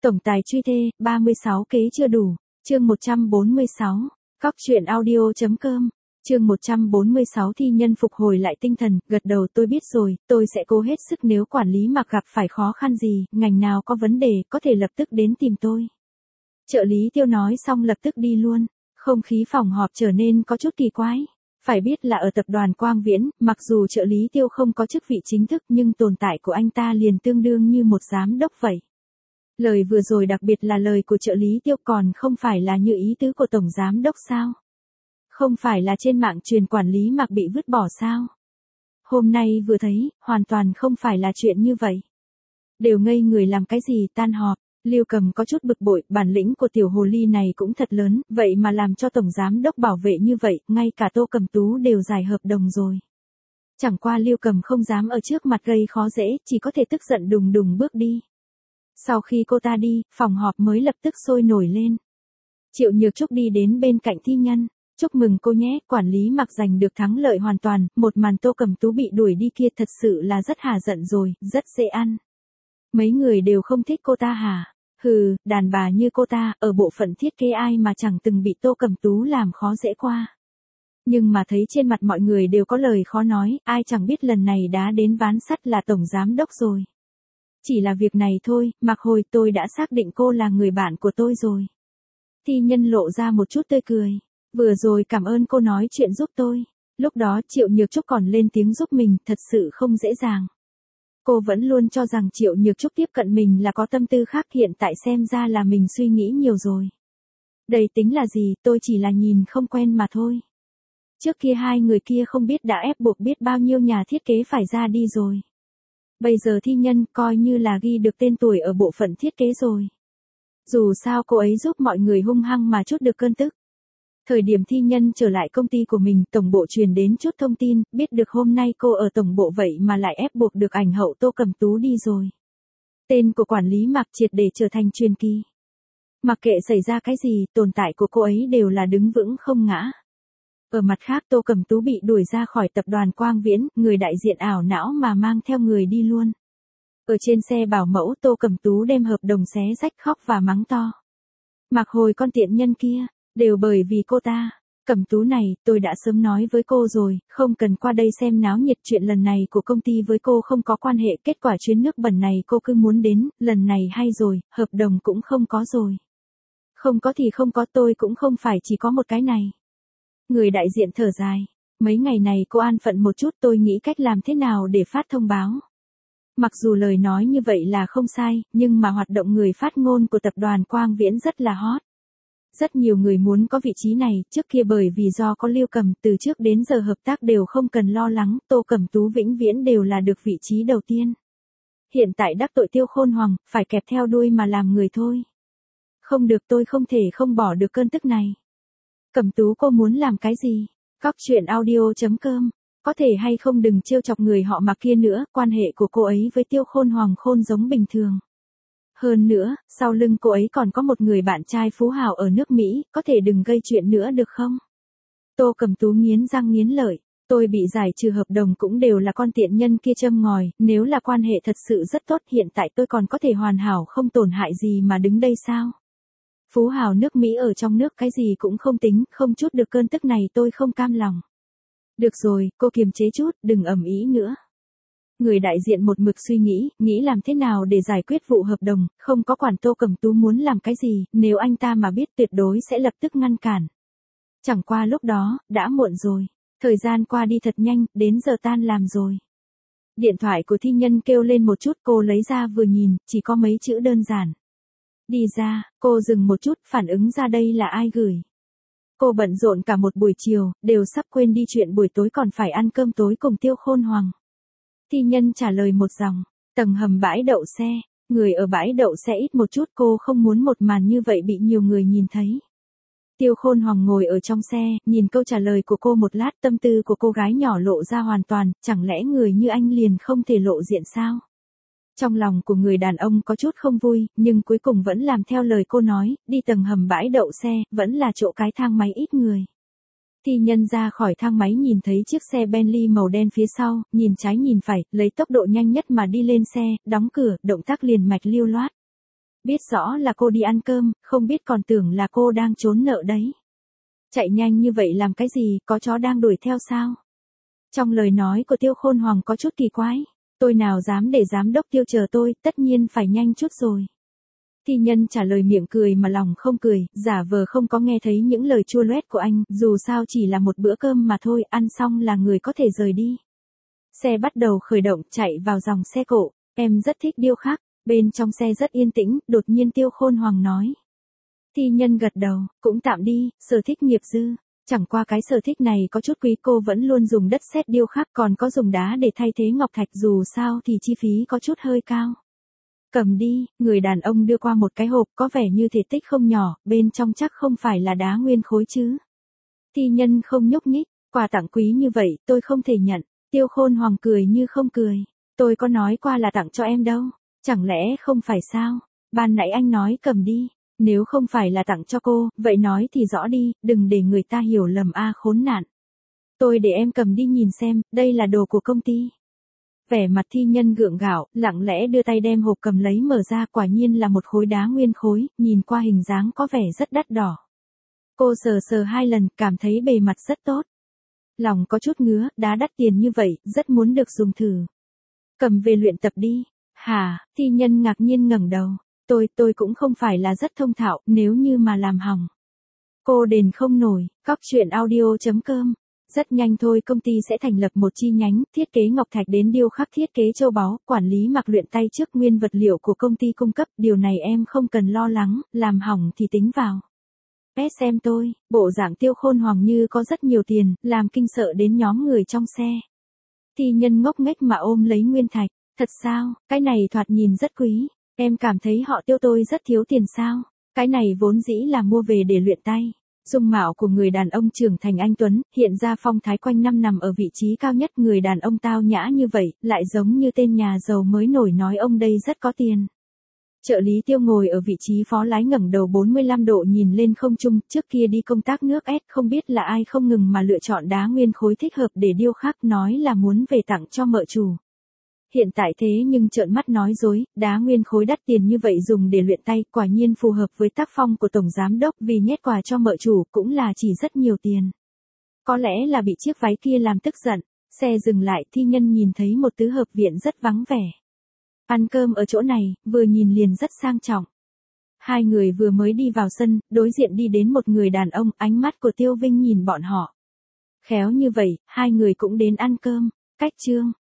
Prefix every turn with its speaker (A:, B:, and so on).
A: Tổng tài truy thê, 36 kế chưa đủ. Chương 146. Cóc truyện audio.com. Chương 146 thi nhân phục hồi lại tinh thần, gật đầu tôi biết rồi, tôi sẽ cố hết sức nếu quản lý Mạc gặp phải khó khăn gì, ngành nào có vấn đề, có thể lập tức đến tìm tôi. Trợ lý Tiêu nói xong lập tức đi luôn, không khí phòng họp trở nên có chút kỳ quái. Phải biết là ở tập đoàn Quang Viễn, mặc dù trợ lý Tiêu không có chức vị chính thức nhưng tồn tại của anh ta liền tương đương như một giám đốc vậy. Lời vừa rồi đặc biệt là lời của trợ lý Tiêu còn không phải là như ý tứ của tổng giám đốc sao? Không phải là trên mạng truyền quản lý Mạc bị vứt bỏ sao? Hôm nay vừa thấy, hoàn toàn không phải là chuyện như vậy. Đều ngây người làm cái gì tan họp, Lưu Cầm có chút bực bội, bản lĩnh của tiểu hồ ly này cũng thật lớn, vậy mà làm cho tổng giám đốc bảo vệ như vậy, ngay cả Tô Cầm Tú đều giải hợp đồng rồi. Chẳng qua Lưu Cầm không dám ở trước mặt gây khó dễ, chỉ có thể tức giận đùng đùng bước đi. Sau khi cô ta đi, phòng họp mới lập tức sôi nổi lên. Triệu Nhược Trúc đi đến bên cạnh thi nhân. Chúc mừng cô nhé, quản lý Mạc giành được thắng lợi hoàn toàn, một màn Tô Cầm Tú bị đuổi đi kia thật sự là rất hà giận rồi, rất dễ ăn. Mấy người đều không thích cô ta hả? Hừ, đàn bà như cô ta, ở bộ phận thiết kế ai mà chẳng từng bị Tô Cầm Tú làm khó dễ qua. Nhưng mà thấy trên mặt mọi người đều có lời khó nói, ai chẳng biết lần này đã đến ván sắt là tổng giám đốc rồi. Chỉ là việc này thôi, Mạc hồi tôi đã xác định cô là người bạn của tôi rồi. Thi nhân lộ ra một chút tươi cười. Vừa rồi cảm ơn cô nói chuyện giúp tôi. Lúc đó Triệu Nhược Trúc còn lên tiếng giúp mình, thật sự không dễ dàng. Cô vẫn luôn cho rằng Triệu Nhược Trúc tiếp cận mình là có tâm tư khác, hiện tại xem ra là mình suy nghĩ nhiều rồi. Đây tính là gì, tôi chỉ là nhìn không quen mà thôi. Trước kia hai người kia không biết đã ép buộc biết bao nhiêu nhà thiết kế phải ra đi rồi. Bây giờ thi nhân coi như là ghi được tên tuổi ở bộ phận thiết kế rồi. Dù sao cô ấy giúp mọi người hung hăng mà chút được cơn tức. Thời điểm thi nhân trở lại công ty của mình, tổng bộ truyền đến chút thông tin, biết được hôm nay cô ở tổng bộ vậy mà lại ép buộc được ảnh hậu Tô Cầm Tú đi rồi. Tên của quản lý Mạc triệt để trở thành truyền kỳ. Mặc kệ xảy ra cái gì, tồn tại của cô ấy đều là đứng vững không ngã. Ở mặt khác Tô Cầm Tú bị đuổi ra khỏi tập đoàn Quang Viễn, người đại diện ảo não mà mang theo người đi luôn. Ở trên xe bảo mẫu Tô Cầm Tú đem hợp đồng xé rách khóc và mắng to. Mạc hồi con tiện nhân kia. Đều bởi vì cô ta. Cầm Tú này, tôi đã sớm nói với cô rồi, không cần qua đây xem náo nhiệt, chuyện lần này của công ty với cô không có quan hệ, kết quả chuyến nước bẩn này cô cứ muốn đến, lần này hay rồi, hợp đồng cũng không có rồi. Không có thì không có, tôi cũng không phải chỉ có một cái này. Người đại diện thở dài, mấy ngày này cô an phận một chút, tôi nghĩ cách làm thế nào để phát thông báo. Mặc dù lời nói như vậy là không sai, nhưng mà hoạt động người phát ngôn của tập đoàn Quang Viễn rất là hot. Rất nhiều người muốn có vị trí này, trước kia bởi vì do có Lưu Cầm, từ trước đến giờ hợp tác đều không cần lo lắng, Tô Cầm Tú vĩnh viễn đều là được vị trí đầu tiên. Hiện tại đắc tội Tiêu Khôn Hoàng, phải kẹp theo đuôi mà làm người thôi. Không được, tôi không thể không bỏ được cơn tức này. Cầm Tú cô muốn làm cái gì? Cóc truyện audio.com. Có thể hay không đừng trêu chọc người họ Mạc kia nữa, quan hệ của cô ấy với Tiêu Khôn Hoàng khôn giống bình thường. Hơn nữa, sau lưng cô ấy còn có một người bạn trai phú hào ở nước Mỹ, có thể đừng gây chuyện nữa được không? Tô Cầm Tú nghiến răng nghiến lợi, tôi bị giải trừ hợp đồng cũng đều là con tiện nhân kia châm ngòi, nếu là quan hệ thật sự rất tốt hiện tại tôi còn có thể hoàn hảo không tổn hại gì mà đứng đây sao? Phú hào nước Mỹ ở trong nước cái gì cũng không tính, không chút được cơn tức này tôi không cam lòng. Được rồi, cô kiềm chế chút, đừng ầm ĩ nữa. Người đại diện một mực suy nghĩ làm thế nào để giải quyết vụ hợp đồng, không có quản Tô Cầm Tú muốn làm cái gì, nếu anh ta mà biết tuyệt đối sẽ lập tức ngăn cản. Chẳng qua lúc đó, đã muộn rồi, thời gian qua đi thật nhanh, đến giờ tan làm rồi. Điện thoại của thi nhân kêu lên một chút, cô lấy ra vừa nhìn, chỉ có mấy chữ đơn giản. Đi ra, cô dừng một chút, phản ứng ra đây là ai gửi. Cô bận rộn cả một buổi chiều, đều sắp quên đi chuyện buổi tối còn phải ăn cơm tối cùng Tiêu Khôn Hoàng. Thi nhân trả lời một dòng, tầng hầm bãi đậu xe, người ở bãi đậu xe ít một chút, cô không muốn một màn như vậy bị nhiều người nhìn thấy. Tiêu Khôn Hoàng ngồi ở trong xe, nhìn câu trả lời của cô một lát, tâm tư của cô gái nhỏ lộ ra hoàn toàn, chẳng lẽ người như anh liền không thể lộ diện sao? Trong lòng của người đàn ông có chút không vui, nhưng cuối cùng vẫn làm theo lời cô nói, đi tầng hầm bãi đậu xe, vẫn là chỗ cái thang máy ít người. Thi nhân ra khỏi thang máy nhìn thấy chiếc xe Bentley màu đen phía sau, nhìn trái nhìn phải, lấy tốc độ nhanh nhất mà đi lên xe, đóng cửa, động tác liền mạch lưu loát. Biết rõ là cô đi ăn cơm, không biết còn tưởng là cô đang trốn nợ đấy. Chạy nhanh như vậy làm cái gì, có chó đang đuổi theo sao? Trong lời nói của Tiêu Khôn Hoàng có chút kỳ quái. Tôi nào dám để giám đốc Tiêu chờ tôi, tất nhiên phải nhanh chút rồi. Thi nhân trả lời miệng cười mà lòng không cười, giả vờ không có nghe thấy những lời chua loét của anh, dù sao chỉ là một bữa cơm mà thôi, ăn xong là người có thể rời đi. Xe bắt đầu khởi động, chạy vào dòng xe cộ, em rất thích điêu khắc, bên trong xe rất yên tĩnh, đột nhiên Tiêu Khôn Hoàng nói. Thi nhân gật đầu, cũng tạm đi, sở thích nghiệp dư. Chẳng qua cái sở thích này có chút quý, cô vẫn luôn dùng đất sét điêu khắc, còn có dùng đá để thay thế ngọc thạch, dù sao thì chi phí có chút hơi cao. Cầm đi, người đàn ông đưa qua một cái hộp có vẻ như thể tích không nhỏ, bên trong chắc không phải là đá nguyên khối chứ. Thi nhân không nhúc nhích, quà tặng quý như vậy tôi không thể nhận. Tiêu Khôn Hoàng cười như không cười. Tôi có nói qua là tặng cho em đâu. Chẳng lẽ không phải sao? Ban nãy anh nói cầm đi. Nếu không phải là tặng cho cô, vậy nói thì rõ đi, đừng để người ta hiểu lầm khốn nạn. Tôi để em cầm đi nhìn xem, đây là đồ của công ty. Vẻ mặt thi nhân gượng gạo, lặng lẽ đưa tay đem hộp cầm lấy mở ra, quả nhiên là một khối đá nguyên khối, nhìn qua hình dáng có vẻ rất đắt đỏ. Cô sờ sờ 2 lần, cảm thấy bề mặt rất tốt. Lòng có chút ngứa, đá đắt tiền như vậy, rất muốn được dùng thử. Cầm về luyện tập đi. Hả, thi nhân ngạc nhiên ngẩng đầu. Tôi cũng không phải là rất thông thạo, nếu như mà làm hỏng. Cô đền không nổi, cóc.audio.com. Rất nhanh thôi công ty sẽ thành lập một chi nhánh, thiết kế ngọc thạch đến điêu khắc, thiết kế châu báu, quản lý mặc luyện tay trước, nguyên vật liệu của công ty cung cấp, điều này em không cần lo lắng, làm hỏng thì tính vào. Xem tôi, bộ dạng Tiêu Khôn Hoàng như có rất nhiều tiền, làm kinh sợ đến nhóm người trong xe. Thi nhân ngốc nghếch mà ôm lấy nguyên thạch, thật sao, cái này thoạt nhìn rất quý, em cảm thấy họ Tiêu tôi rất thiếu tiền sao, cái này vốn dĩ là mua về để luyện tay. Dung mạo của người đàn ông trưởng thành anh tuấn, hiện ra phong thái quanh năm nằm ở vị trí cao nhất, người đàn ông tao nhã như vậy, lại giống như tên nhà giàu mới nổi nói ông đây rất có tiền. Trợ lý Tiêu ngồi ở vị trí phó lái ngẩng đầu 45 độ nhìn lên không trung, trước kia đi công tác nước S không biết là ai không ngừng mà lựa chọn đá nguyên khối thích hợp để điêu khắc, nói là muốn về tặng cho mợ chủ. Hiện tại thế nhưng trợn mắt nói dối, đá nguyên khối đắt tiền như vậy dùng để luyện tay, quả nhiên phù hợp với tác phong của tổng giám đốc, vì nhét quà cho mợ chủ cũng là chỉ rất nhiều tiền. Có lẽ là bị chiếc váy kia làm tức giận, xe dừng lại, thi nhân nhìn thấy một tứ hợp viện rất vắng vẻ. Ăn cơm ở chỗ này, vừa nhìn liền rất sang trọng. Hai người vừa mới đi vào sân, đối diện đi đến một người đàn ông, ánh mắt của Tiêu Vinh nhìn bọn họ. Khéo như vậy, hai người cũng đến ăn cơm, cách chương.